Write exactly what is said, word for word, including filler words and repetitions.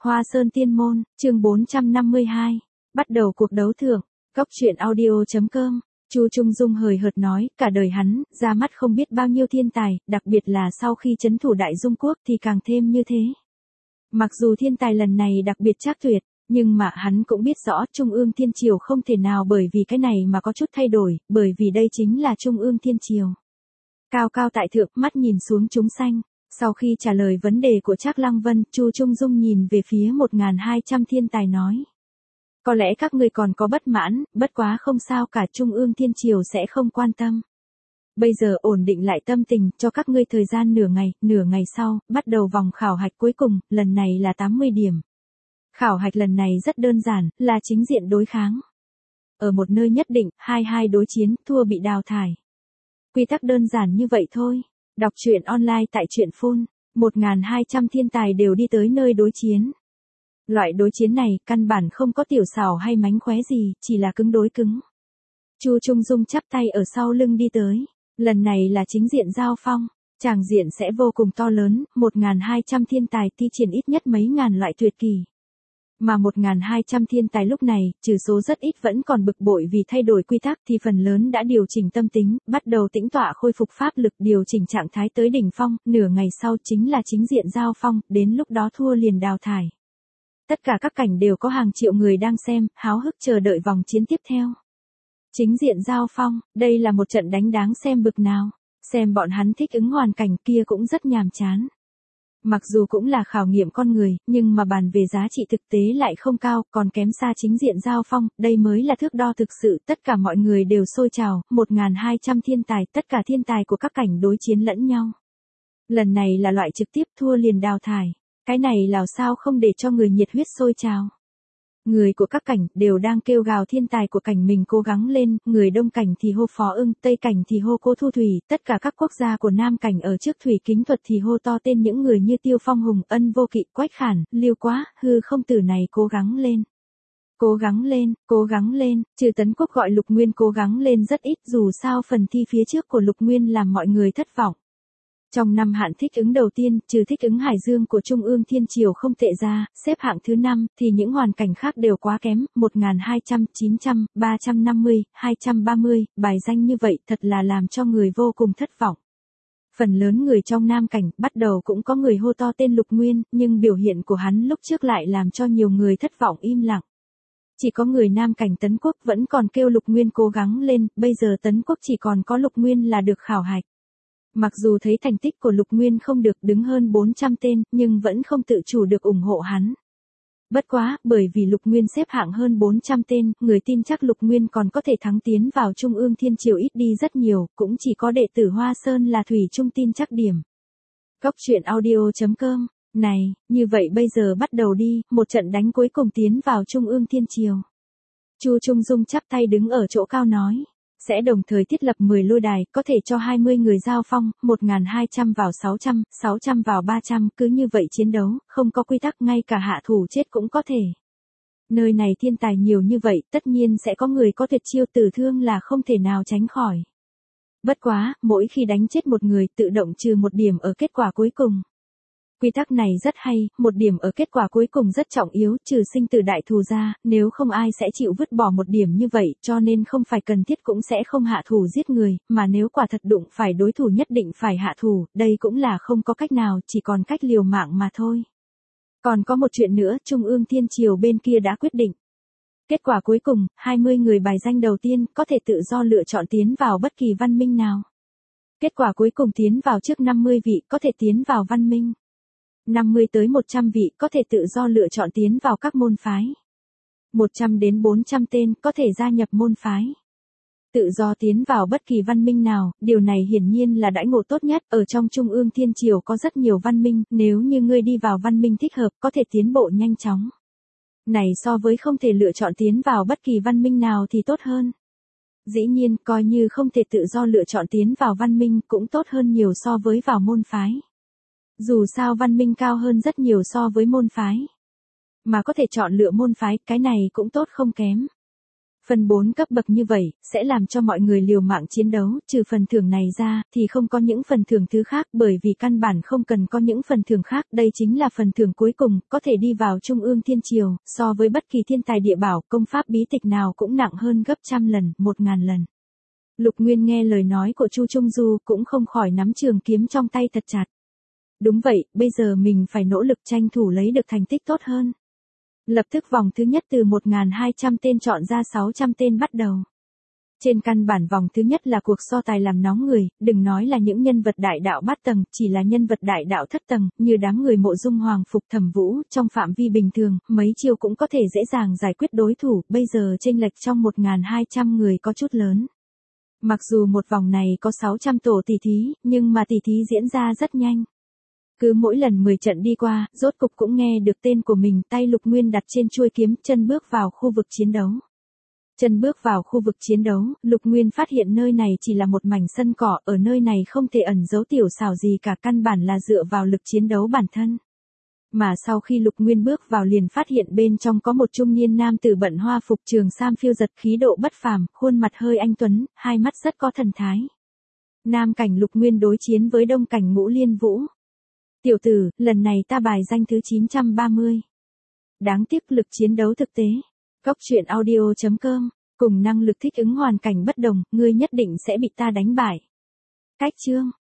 Hoa Sơn Tiên Môn, chương bốn trăm năm mươi hai. Bắt đầu cuộc đấu thưởng. Góc truyện audio chấm com. Chu Trung Dung hời hợt nói, cả đời hắn, ra mắt không biết bao nhiêu thiên tài, đặc biệt là sau khi trấn thủ Đại Dung Quốc thì càng thêm như thế. Mặc dù thiên tài lần này đặc biệt trác tuyệt, nhưng mà hắn cũng biết rõ Trung ương Thiên Triều không thể nào bởi vì cái này mà có chút thay đổi, bởi vì đây chính là Trung ương Thiên Triều. Cao cao tại thượng, mắt nhìn xuống chúng sanh. Sau khi trả lời vấn đề của Trác Lăng Vân, Chu Trung Dung nhìn về phía một nghìn hai trăm thiên tài nói. Có lẽ các ngươi còn có bất mãn, bất quá không sao cả, Trung ương Thiên Triều sẽ không quan tâm. Bây giờ ổn định lại tâm tình, cho các ngươi thời gian nửa ngày, nửa ngày sau, bắt đầu vòng khảo hạch cuối cùng, lần này là tám mươi điểm. Khảo hạch lần này rất đơn giản, là chính diện đối kháng. Ở một nơi nhất định, hai hai đối chiến, thua bị đào thải. Quy tắc đơn giản như vậy thôi. Đọc truyện online tại truyện phun, một nghìn hai trăm thiên tài đều đi tới nơi đối chiến. Loại đối chiến này, căn bản không có tiểu xảo hay mánh khóe gì, chỉ là cứng đối cứng. Chu Trung Dung chắp tay ở sau lưng đi tới. Lần này là chính diện giao phong, tràng diện sẽ vô cùng to lớn, một nghìn hai trăm thiên tài thi triển ít nhất mấy ngàn loại tuyệt kỳ. Mà một nghìn hai trăm thiên tài lúc này, trừ số rất ít vẫn còn bực bội vì thay đổi quy tắc thì phần lớn đã điều chỉnh tâm tính, bắt đầu tĩnh tọa khôi phục pháp lực, điều chỉnh trạng thái tới đỉnh phong, nửa ngày sau chính là chính diện giao phong, đến lúc đó thua liền đào thải. Tất cả các cảnh đều có hàng triệu người đang xem, háo hức chờ đợi vòng chiến tiếp theo. Chính diện giao phong, đây là một trận đánh đáng xem bực nào, xem bọn hắn thích ứng hoàn cảnh kia cũng rất nhàm chán. Mặc dù cũng là khảo nghiệm con người, nhưng mà bàn về giá trị thực tế lại không cao, còn kém xa chính diện giao phong, đây mới là thước đo thực sự, tất cả mọi người đều sôi trào, một nghìn hai trăm thiên tài, tất cả thiên tài của các cảnh đối chiến lẫn nhau. Lần này là loại trực tiếp thua liền đào thải, cái này làm sao không để cho người nhiệt huyết sôi trào. Người của các cảnh đều đang kêu gào thiên tài của cảnh mình cố gắng lên, người Đông cảnh thì hô Phó Ưng, Tây cảnh thì hô Cố Thu Thủy, tất cả các quốc gia của Nam cảnh ở trước Thủy Kính Thuật thì hô to tên những người như Tiêu Phong Hùng, Ân Vô Kỵ, Quách Khản, Liêu Quá, Hư Không Tử này cố gắng lên. Cố gắng lên, cố gắng lên, trừ Tấn Quốc gọi Lục Nguyên cố gắng lên rất ít, dù sao phần thi phía trước của Lục Nguyên làm mọi người thất vọng. Trong năm hạn thích ứng đầu tiên, trừ thích ứng Hải Dương của Trung ương Thiên Triều không tệ ra, xếp hạng thứ năm, thì những hoàn cảnh khác đều quá kém, một nghìn hai trăm, chín trăm, ba trăm năm mươi, hai trăm ba mươi, bài danh như vậy thật là làm cho người vô cùng thất vọng. Phần lớn người trong Nam cảnh, bắt đầu cũng có người hô to tên Lục Nguyên, nhưng biểu hiện của hắn lúc trước lại làm cho nhiều người thất vọng im lặng. Chỉ có người Nam cảnh Tấn Quốc vẫn còn kêu Lục Nguyên cố gắng lên, bây giờ Tấn Quốc chỉ còn có Lục Nguyên là được khảo hạch. Mặc dù thấy thành tích của Lục Nguyên không được đứng hơn bốn trăm tên, nhưng vẫn không tự chủ được ủng hộ hắn. Bất quá, bởi vì Lục Nguyên xếp hạng hơn bốn trăm tên, người tin chắc Lục Nguyên còn có thể thắng tiến vào Trung ương Thiên Triều ít đi rất nhiều, cũng chỉ có đệ tử Hoa Sơn là Thủy Trung tin chắc điểm. Góc truyện audio chấm com. Này, như vậy bây giờ bắt đầu đi, một trận đánh cuối cùng tiến vào Trung ương Thiên Triều. Chu Trung Dung chắp tay đứng ở chỗ cao nói. Sẽ đồng thời thiết lập mười lôi đài, có thể cho hai mươi người giao phong, một nghìn hai trăm vào sáu trăm, sáu trăm vào ba trăm, cứ như vậy chiến đấu, không có quy tắc, ngay cả hạ thủ chết cũng có thể. Nơi này thiên tài nhiều như vậy, tất nhiên sẽ có người có tuyệt chiêu, tử thương là không thể nào tránh khỏi. Bất quá, mỗi khi đánh chết một người, tự động trừ một điểm ở kết quả cuối cùng. Quy tắc này rất hay, một điểm ở kết quả cuối cùng rất trọng yếu, trừ sinh tử đại thù ra, nếu không ai sẽ chịu vứt bỏ một điểm như vậy, cho nên không phải cần thiết cũng sẽ không hạ thủ giết người, mà nếu quả thật đụng phải đối thủ nhất định phải hạ thủ, đây cũng là không có cách nào, chỉ còn cách liều mạng mà thôi. Còn có một chuyện nữa, Trung ương Thiên Triều bên kia đã quyết định. Kết quả cuối cùng, hai mươi người bài danh đầu tiên, có thể tự do lựa chọn tiến vào bất kỳ văn minh nào. Kết quả cuối cùng tiến vào trước năm mươi vị, có thể tiến vào văn minh. năm mươi tới một trăm vị có thể tự do lựa chọn tiến vào các môn phái. một trăm đến bốn trăm tên có thể gia nhập môn phái. Tự do tiến vào bất kỳ văn minh nào, điều này hiển nhiên là đãi ngộ tốt nhất, ở trong Trung ương Thiên Triều có rất nhiều văn minh, nếu như ngươi đi vào văn minh thích hợp, có thể tiến bộ nhanh chóng. Này so với không thể lựa chọn tiến vào bất kỳ văn minh nào thì tốt hơn. Dĩ nhiên, coi như không thể tự do lựa chọn tiến vào văn minh cũng tốt hơn nhiều so với vào môn phái. Dù sao văn minh cao hơn rất nhiều so với môn phái. Mà có thể chọn lựa môn phái, cái này cũng tốt không kém. Phân bốn cấp bậc như vậy, sẽ làm cho mọi người liều mạng chiến đấu, trừ phần thưởng này ra, thì không có những phần thưởng thứ khác bởi vì căn bản không cần có những phần thưởng khác, đây chính là phần thưởng cuối cùng, có thể đi vào Trung ương Thiên Triều, so với bất kỳ thiên tài địa bảo, công pháp bí tịch nào cũng nặng hơn gấp trăm lần, một ngàn lần. Lục Nguyên nghe lời nói của Chu Trung Du cũng không khỏi nắm trường kiếm trong tay thật chặt. Đúng vậy, bây giờ mình phải nỗ lực tranh thủ lấy được thành tích tốt hơn. Lập tức vòng thứ nhất từ một nghìn hai trăm tên chọn ra sáu trăm tên bắt đầu. Trên căn bản vòng thứ nhất là cuộc so tài làm nóng người, đừng nói là những nhân vật đại đạo bát tầng, chỉ là nhân vật đại đạo thất tầng, như đám người Mộ Dung Hoàng Phục Thẩm Vũ, trong phạm vi bình thường, mấy chiêu cũng có thể dễ dàng giải quyết đối thủ, bây giờ chênh lệch trong một nghìn hai trăm người có chút lớn. Mặc dù một vòng này có sáu trăm tổ tỷ thí, nhưng mà tỷ thí diễn ra rất nhanh. Cứ mỗi lần mười trận đi qua, rốt cục cũng nghe được tên của mình, tay Lục Nguyên đặt trên chuôi kiếm, chân bước vào khu vực chiến đấu. Chân bước vào khu vực chiến đấu, Lục Nguyên phát hiện nơi này chỉ là một mảnh sân cỏ, ở nơi này không thể ẩn giấu tiểu xảo gì cả, căn bản là dựa vào lực chiến đấu bản thân. Mà sau khi Lục Nguyên bước vào liền phát hiện bên trong có một trung niên nam tử bận hoa phục trường sam phiêu giật, khí độ bất phàm, khuôn mặt hơi anh tuấn, hai mắt rất có thần thái. Nam cảnh Lục Nguyên đối chiến với Đông cảnh Ngũ Liên Vũ. Tiểu tử, lần này ta bài danh thứ chín trăm ba mươi. Đáng tiếc lực chiến đấu thực tế. Góc truyện audio chấm com, cùng năng lực thích ứng hoàn cảnh bất đồng, ngươi nhất định sẽ bị ta đánh bại. Cách chương